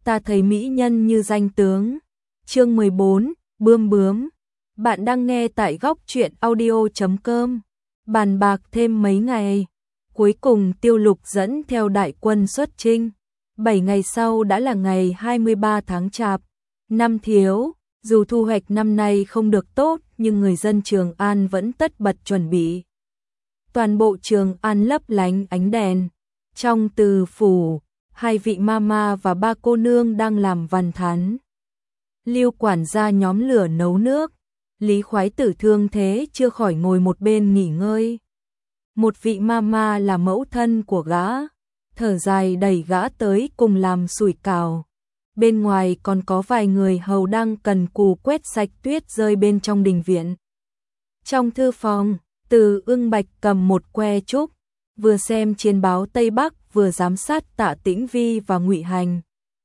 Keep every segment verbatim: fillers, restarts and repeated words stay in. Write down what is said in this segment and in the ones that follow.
ta thấy mỹ nhân như danh tướng. Chương mười bốn, bươm bướm. Bạn đang nghe tại góc truyện audio chấm com. Bàn bạc thêm mấy ngày, cuối cùng Tiêu Lục dẫn theo đại quân xuất chinh. Bảy ngày sau đã là ngày hai mươi ba tháng Chạp, năm Thiếu. Dù thu hoạch năm nay không được tốt, nhưng người dân Trường An vẫn tất bật chuẩn bị. Toàn bộ Trường An lấp lánh ánh đèn. Trong Từ phủ, hai vị mama và ba cô nương đang làm văn thán. Lưu quản gia nhóm lửa nấu nước. Lý Khoái Tử thương thế chưa khỏi ngồi một bên nghỉ ngơi. Một vị mama là mẫu thân của gã, thở dài đẩy gã tới cùng làm sủi cảo. Bên ngoài còn có vài người hầu đang cần cù quét sạch tuyết rơi bên trong đình viện. Trong thư phòng, Từ Ưng Bạch cầm một que trúc, vừa xem chiến báo Tây Bắc vừa giám sát Tạ Tĩnh Vi và Ngụy Hành.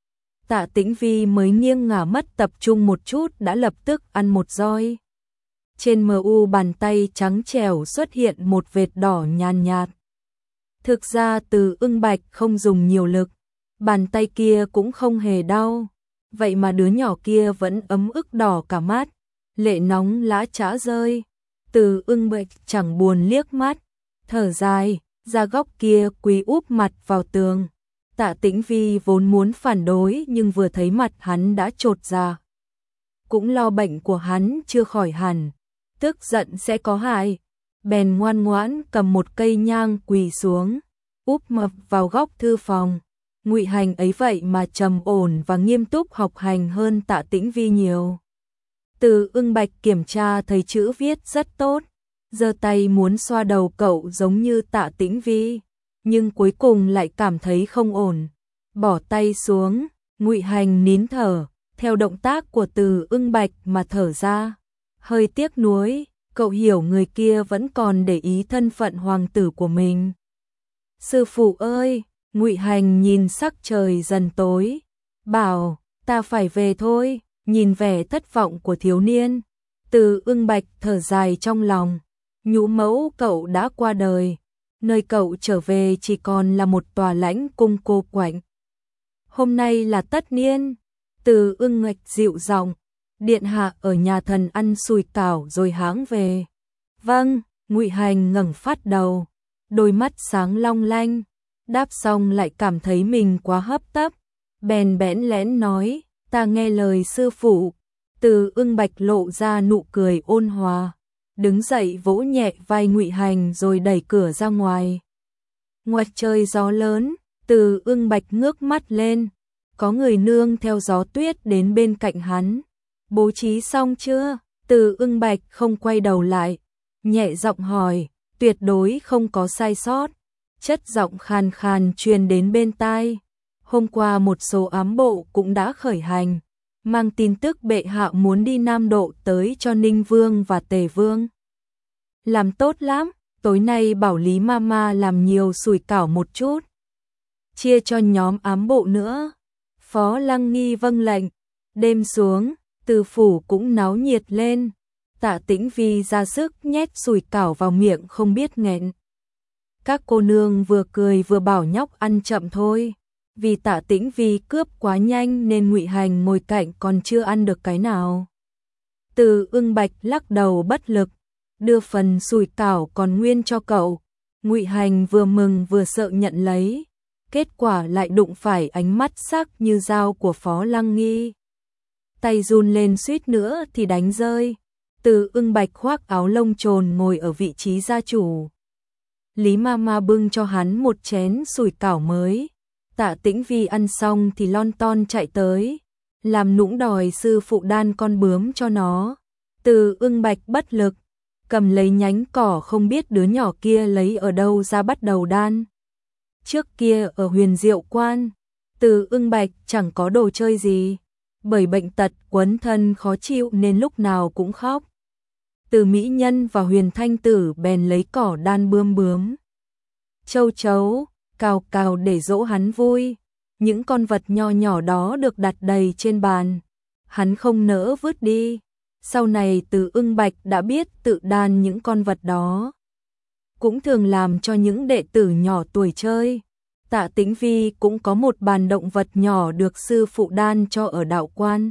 Tạ Tĩnh Vi mới nghiêng ngả mất tập trung một chút đã lập tức ăn một roi. Trên mờ u bàn tay trắng trẻo xuất hiện một vệt đỏ nhàn nhạt. Thực ra Từ Ưng Bạch không dùng nhiều lực, bàn tay kia cũng không hề đau, vậy mà đứa nhỏ kia vẫn ấm ức đỏ cả mắt, lệ nóng lã chã rơi. Từ Ưng Bạch chẳng buồn liếc mắt, thở dài, ra góc kia quỳ úp mặt vào tường. Tạ Tĩnh Vi vốn muốn phản đối nhưng vừa thấy mặt hắn đã chột dạ. Cũng lo bệnh của hắn chưa khỏi hẳn, tức giận sẽ có hại, bèn ngoan ngoãn cầm một cây nhang quỳ xuống, úp mập vào góc thư phòng. Ngụy Hành ấy vậy mà trầm ổn và nghiêm túc học hành hơn Tạ Tĩnh Vi nhiều. Từ Ưng Bạch kiểm tra thấy chữ viết rất tốt, giơ tay muốn xoa đầu cậu giống như Tạ Tĩnh Vi, nhưng cuối cùng lại cảm thấy không ổn, bỏ tay xuống. Ngụy Hành nín thở, theo động tác của Từ Ưng Bạch mà thở ra, hơi tiếc nuối, cậu hiểu người kia vẫn còn để ý thân phận hoàng tử của mình. Sư phụ ơi! Ngụy Hành nhìn sắc trời dần tối, bảo, ta phải về thôi. Nhìn vẻ thất vọng của thiếu niên, Từ Ưng Bạch thở dài trong lòng, nhũ mẫu cậu đã qua đời, nơi cậu trở về chỉ còn là một tòa lãnh cung cô quạnh. Hôm nay là tất niên. Từ Ưng Bạch dịu giọng, điện hạ ở nhà thần ăn sủi cảo rồi hãng về. Vâng. Ngụy Hành ngẩng phát đầu, đôi mắt sáng long lanh, đáp xong lại cảm thấy mình quá hấp tấp, bèn bẽn lẽn nói, ta nghe lời sư phụ. Từ Ưng Bạch lộ ra nụ cười ôn hòa, đứng dậy vỗ nhẹ vai Ngụy Hành rồi đẩy cửa ra ngoài. Ngoài trời gió lớn, Từ Ưng Bạch ngước mắt lên, có người nương theo gió tuyết đến bên cạnh hắn. Bố trí xong chưa? Từ Ưng Bạch không quay đầu lại, nhẹ giọng hỏi, tuyệt đối không có sai sót. Chất giọng khàn khàn truyền đến bên tai. Hôm qua một số ám bộ cũng đã khởi hành, mang tin tức bệ hạ muốn đi Nam Độ tới cho Ninh Vương và Tề Vương. Làm tốt lắm, tối nay bảo Lý Mama làm nhiều sủi cảo một chút, chia cho nhóm ám bộ nữa. Phó Lăng Nghi vâng lệnh. Đêm xuống, Từ phủ cũng náo nhiệt lên. Tạ Tĩnh Vi ra sức nhét sủi cảo vào miệng không biết nghẹn. Các cô nương vừa cười vừa bảo nhóc ăn chậm thôi. Vì Tạ Tĩnh Vi cướp quá nhanh nên Ngụy Hành ngồi cạnh còn chưa ăn được cái nào. Từ Ưng Bạch lắc đầu bất lực, đưa phần sủi cảo còn nguyên cho cậu. Ngụy Hành vừa mừng vừa sợ nhận lấy, kết quả lại đụng phải ánh mắt sắc như dao của Phó Lăng Nghi. Tay run lên suýt nữa thì đánh rơi. Từ Ưng Bạch khoác áo lông trồn ngồi ở vị trí gia chủ. Lý Mama bưng cho hắn một chén sủi cảo mới. Tạ Tĩnh Vi ăn xong thì lon ton chạy tới, làm nũng đòi sư phụ đan con bướm cho nó. Từ Ưng Bạch bất lực, cầm lấy nhánh cỏ không biết đứa nhỏ kia lấy ở đâu ra bắt đầu đan. Trước kia ở Huyền Diệu Quan, Từ Ưng Bạch chẳng có đồ chơi gì, bởi bệnh tật quấn thân khó chịu nên lúc nào cũng khóc. Từ Mỹ Nhân và Huyền Thanh Tử bèn lấy cỏ đan bươm bướm, châu chấu, cào cào để dỗ hắn vui. Những con vật nho nhỏ đó được đặt đầy trên bàn, hắn không nỡ vứt đi. Sau này Từ Ưng Bạch đã biết tự đan những con vật đó, cũng thường làm cho những đệ tử nhỏ tuổi chơi. Tạ Tĩnh Vi cũng có một bàn động vật nhỏ được sư phụ đan cho ở đạo quan.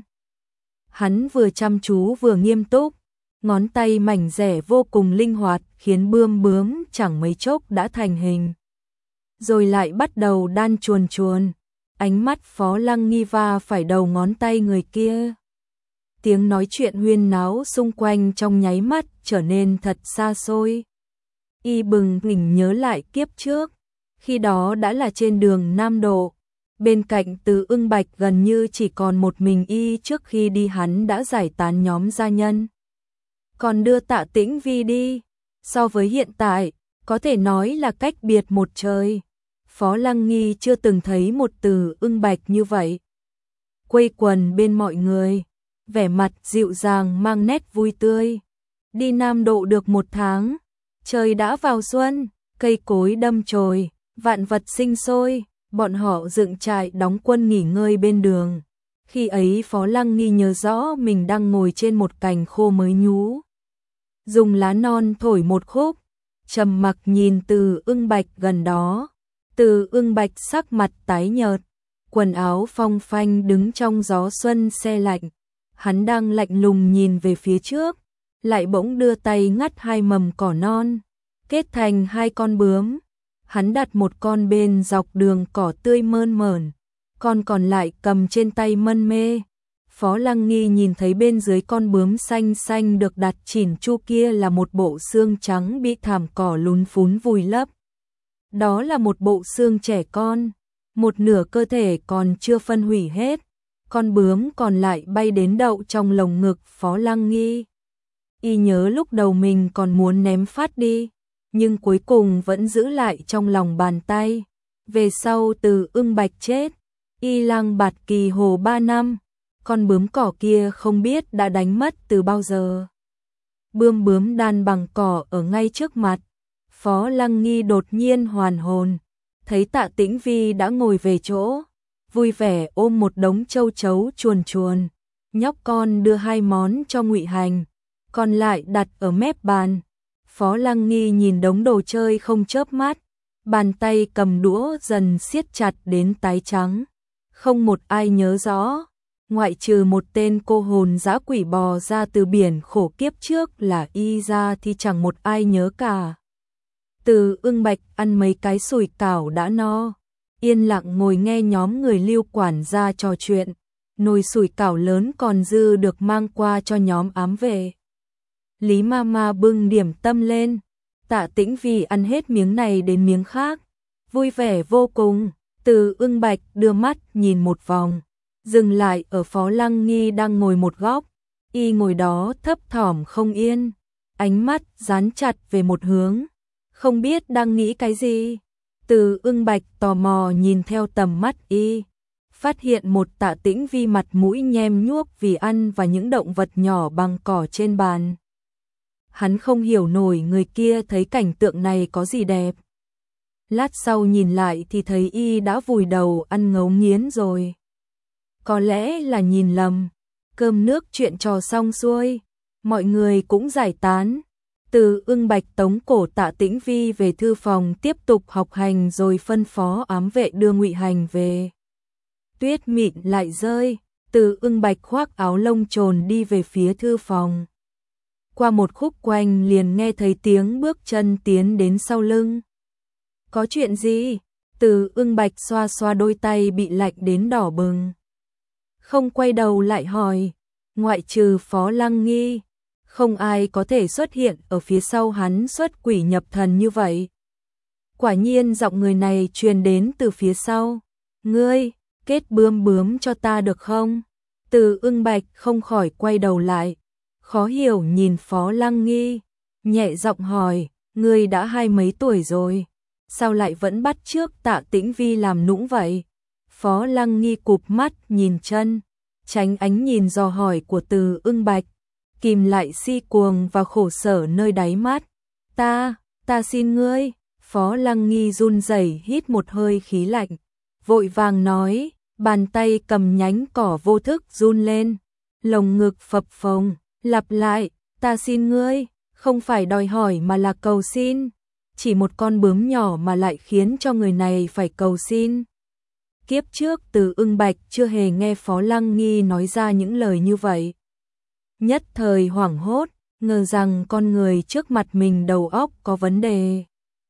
Hắn vừa chăm chú vừa nghiêm túc, ngón tay mảnh rẻ vô cùng linh hoạt khiến bươm bướm chẳng mấy chốc đã thành hình. Rồi lại bắt đầu đan chuồn chuồn, ánh mắt Phó Lăng Nghi va phải đầu ngón tay người kia. Tiếng nói chuyện huyên náo xung quanh trong nháy mắt trở nên thật xa xôi. Y bừng tỉnh nhớ lại kiếp trước, khi đó đã là trên đường Nam Độ. Bên cạnh Từ Ưng Bạch gần như chỉ còn một mình y, trước khi đi hắn đã giải tán nhóm gia nhân. Còn đưa Tạ Tĩnh Vi đi, so với hiện tại, có thể nói là cách biệt một trời. Phó Lăng Nghi chưa từng thấy một Từ Ưng Bạch như vậy. Quây quần bên mọi người, vẻ mặt dịu dàng mang nét vui tươi. Đi Nam Độ được một tháng, trời đã vào xuân, cây cối đâm chồi, vạn vật sinh sôi, bọn họ dựng trại đóng quân nghỉ ngơi bên đường. Khi ấy Phó Lăng Nghi nhớ rõ mình đang ngồi trên một cành khô mới nhú, dùng lá non thổi một khúc, trầm mặc nhìn Từ Ưng Bạch gần đó. Từ Ưng Bạch sắc mặt tái nhợt, quần áo phong phanh đứng trong gió xuân se lạnh. Hắn đang lạnh lùng nhìn về phía trước, lại bỗng đưa tay ngắt hai mầm cỏ non, kết thành hai con bướm. Hắn đặt một con bên dọc đường cỏ tươi mơn mởn, con còn lại cầm trên tay mân mê. Phó Lăng Nghi nhìn thấy bên dưới con bướm xanh xanh được đặt chỉn chu kia là một bộ xương trắng bị thảm cỏ lún phún vùi lấp. Đó là một bộ xương trẻ con, một nửa cơ thể còn chưa phân hủy hết, con bướm còn lại bay đến đậu trong lồng ngực Phó Lăng Nghi. Y nhớ lúc đầu mình còn muốn ném phát đi, nhưng cuối cùng vẫn giữ lại trong lòng bàn tay. Về sau Từ Ưng Bạch chết, y lang bạt kỳ hồ ba năm, con bướm cỏ kia không biết đã đánh mất từ bao giờ. Bươm bướm đan bằng cỏ ở ngay trước mặt, Phó Lăng Nghi đột nhiên hoàn hồn, thấy Tạ Tĩnh Vi đã ngồi về chỗ, vui vẻ ôm một đống châu chấu chuồn chuồn. Nhóc con đưa hai món cho Ngụy Hành, còn lại đặt ở mép bàn. Phó Lăng Nghi nhìn đống đồ chơi không chớp mắt, bàn tay cầm đũa dần siết chặt đến tái trắng. Không một ai nhớ rõ, ngoại trừ một tên cô hồn dã quỷ bò ra từ biển khổ kiếp trước là y ra thì chẳng một ai nhớ cả. Từ Ưng Bạch ăn mấy cái sủi cảo đã no, yên lặng ngồi nghe nhóm người Lưu quản gia trò chuyện. Nồi sủi cảo lớn còn dư được mang qua cho nhóm ám vệ. Lý Mama bưng điểm tâm lên, Tạ Tĩnh Vi ăn hết miếng này đến miếng khác, vui vẻ vô cùng. Từ Ưng Bạch đưa mắt nhìn một vòng, dừng lại ở Phó Lăng Nghi đang ngồi một góc. Y ngồi đó thấp thỏm không yên, ánh mắt dán chặt về một hướng, không biết đang nghĩ cái gì. Từ Ưng Bạch tò mò nhìn theo tầm mắt y, phát hiện một Tạ Tĩnh Vi mặt mũi nhem nhuốc vì ăn và những động vật nhỏ bằng cỏ trên bàn. Hắn không hiểu nổi người kia thấy cảnh tượng này có gì đẹp. Lát sau nhìn lại thì thấy y đã vùi đầu ăn ngấu nghiến rồi. Có lẽ là nhìn lầm, cơm nước chuyện trò xong xuôi, mọi người cũng giải tán. Từ Ưng Bạch tống cổ Tạ Tĩnh Vi về thư phòng tiếp tục học hành rồi phân phó ám vệ đưa Ngụy Hành về. Tuyết mịn lại rơi, Từ Ưng Bạch khoác áo lông trồn đi về phía thư phòng. Qua một khúc quanh liền nghe thấy tiếng bước chân tiến đến sau lưng. Có chuyện gì? Từ Ưng Bạch xoa xoa đôi tay bị lạnh đến đỏ bừng. Không quay đầu lại hỏi, ngoại trừ Phó Lăng Nghi, không ai có thể xuất hiện ở phía sau hắn xuất quỷ nhập thần như vậy. Quả nhiên giọng người này truyền đến từ phía sau. Ngươi, kết bướm bướm cho ta được không? Từ Ưng Bạch không khỏi quay đầu lại, khó hiểu nhìn Phó Lăng Nghi, nhẹ giọng hỏi, ngươi đã hai mấy tuổi rồi, sao lại vẫn bắt chước Tạ Tĩnh Vi làm nũng vậy? Phó Lăng Nghi cụp mắt nhìn chân, tránh ánh nhìn dò hỏi của Từ Ưng Bạch, kìm lại si cuồng và khổ sở nơi đáy mắt. Ta, ta xin ngươi. Phó Lăng Nghi run rẩy hít một hơi khí lạnh, vội vàng nói, bàn tay cầm nhánh cỏ vô thức run lên, lồng ngực phập phồng, lặp lại, ta xin ngươi, không phải đòi hỏi mà là cầu xin. chỉ một con bướm nhỏ mà lại khiến cho người này phải cầu xin. Kiếp trước Từ Ưng Bạch chưa hề nghe Phó Lăng Nghi nói ra những lời như vậy. Nhất thời hoảng hốt, ngờ rằng con người trước mặt mình đầu óc có vấn đề.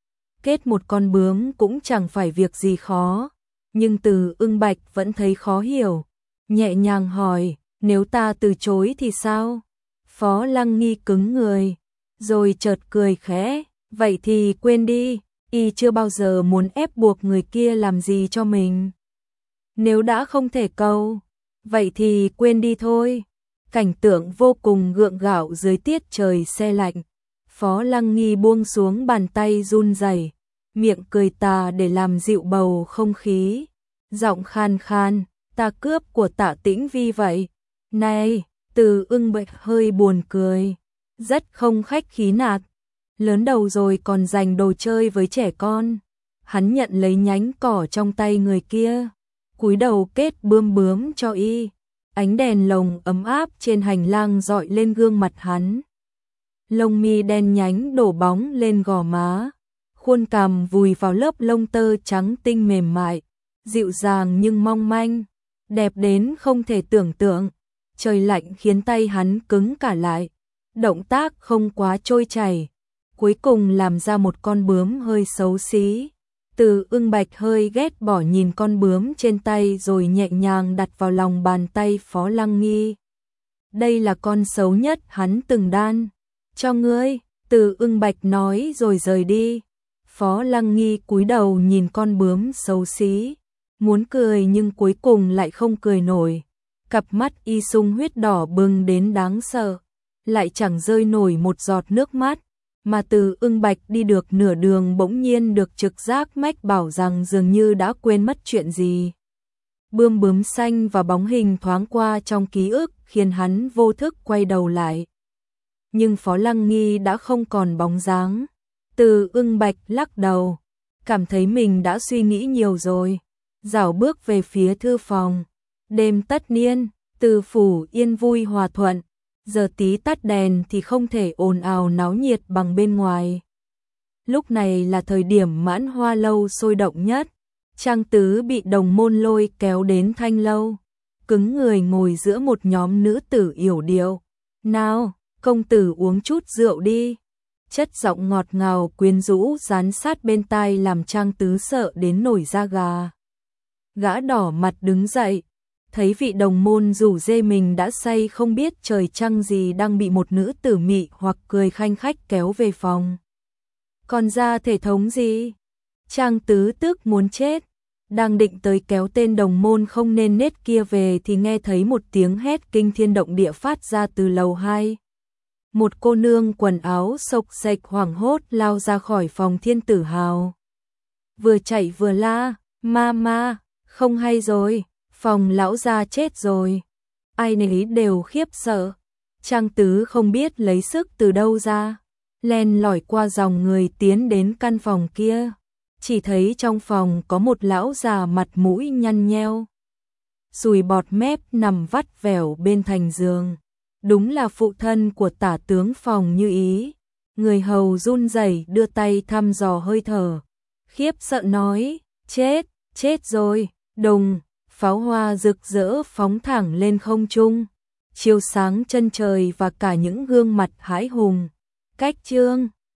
Kết một con bướm cũng chẳng phải việc gì khó, nhưng Từ Ưng Bạch vẫn thấy khó hiểu, nhẹ nhàng hỏi, nếu ta từ chối thì sao? Phó Lăng Nghi cứng người, rồi chợt cười khẽ, vậy thì quên đi, y chưa bao giờ muốn ép buộc người kia làm gì cho mình. Nếu đã không thể cầu, vậy thì quên đi thôi. Cảnh tượng vô cùng gượng gạo dưới tiết trời se lạnh. Phó Lăng Nghi buông xuống bàn tay run rẩy, miệng cười tà để làm dịu bầu không khí. Giọng khan khan, ta cướp của Tạ Tĩnh Vi vậy. Này, Từ Ưng Bạch hơi buồn cười, rất không khách khí nạt. Lớn đầu rồi còn dành đồ chơi với trẻ con. Hắn nhận lấy nhánh cỏ trong tay người kia, cúi đầu kết bươm bướm cho y. Ánh đèn lồng ấm áp trên hành lang dọi lên gương mặt hắn. Lông mi đen nhánh đổ bóng lên gò má, khuôn cằm vùi vào lớp lông tơ trắng tinh mềm mại, dịu dàng nhưng mong manh, đẹp đến không thể tưởng tượng. Trời lạnh khiến tay hắn cứng cả lại, động tác không quá trôi chảy, cuối cùng làm ra một con bướm hơi xấu xí. Từ Ưng Bạch hơi ghét bỏ nhìn con bướm trên tay rồi nhẹ nhàng đặt vào lòng bàn tay Phó Lăng Nghi. Đây là con xấu nhất hắn từng đan. Cho ngươi, Từ Ưng Bạch nói rồi rời đi. Phó Lăng Nghi cúi đầu nhìn con bướm xấu xí, muốn cười nhưng cuối cùng lại không cười nổi. Cặp mắt y sung huyết đỏ bừng đến đáng sợ, lại chẳng rơi nổi một giọt nước mắt. Mà Từ Ưng Bạch đi được nửa đường bỗng nhiên được trực giác mách bảo rằng dường như đã quên mất chuyện gì. Bươm bướm xanh và bóng hình thoáng qua trong ký ức khiến hắn vô thức quay đầu lại. Nhưng Phó Lăng Nghi đã không còn bóng dáng. Từ Ưng Bạch lắc đầu, cảm thấy mình đã suy nghĩ nhiều rồi, dảo bước về phía thư phòng. Đêm tất niên, Từ phủ yên vui hòa thuận. Giờ tí tắt đèn thì không thể ồn ào náo nhiệt bằng bên ngoài. Lúc này là thời điểm Mãn Hoa lâu sôi động nhất. Trang Tứ bị đồng môn lôi kéo đến Thanh lâu, cứng người ngồi giữa một nhóm nữ tử yểu điệu. Nào, công tử uống chút rượu đi. Chất giọng ngọt ngào quyến rũ dán sát bên tai làm Trang Tứ sợ đến nổi da gà. Gã đỏ mặt đứng dậy, thấy vị đồng môn rủ dê mình đã say không biết trời trăng gì đang bị một nữ tử mị hoặc cười khanh khách kéo về phòng. Còn ra thể thống gì? Trang Tứ tức muốn chết, đang định tới kéo tên đồng môn không nên nết kia về thì nghe thấy một tiếng hét kinh thiên động địa phát ra từ lầu hai. Một cô nương quần áo xộc xệch hoảng hốt lao ra khỏi phòng Thiên Tử Hào. Vừa chạy vừa la, ma ma, không hay rồi. Phòng lão gia chết rồi. Ai nấy đều khiếp sợ. Trang Tứ không biết lấy sức từ đâu ra, len lỏi qua dòng người tiến đến căn phòng kia. Chỉ thấy trong phòng có một lão già mặt mũi nhăn nheo, sùi bọt mép nằm vắt vẻo bên thành giường. Đúng là phụ thân của tả tướng Phòng Như Ý. Người hầu run rẩy đưa tay thăm dò hơi thở, khiếp sợ nói, chết, chết rồi. Đùng, pháo hoa rực rỡ phóng thẳng lên không trung, chiếu sáng chân trời và cả những gương mặt hãi hùng. Cách chương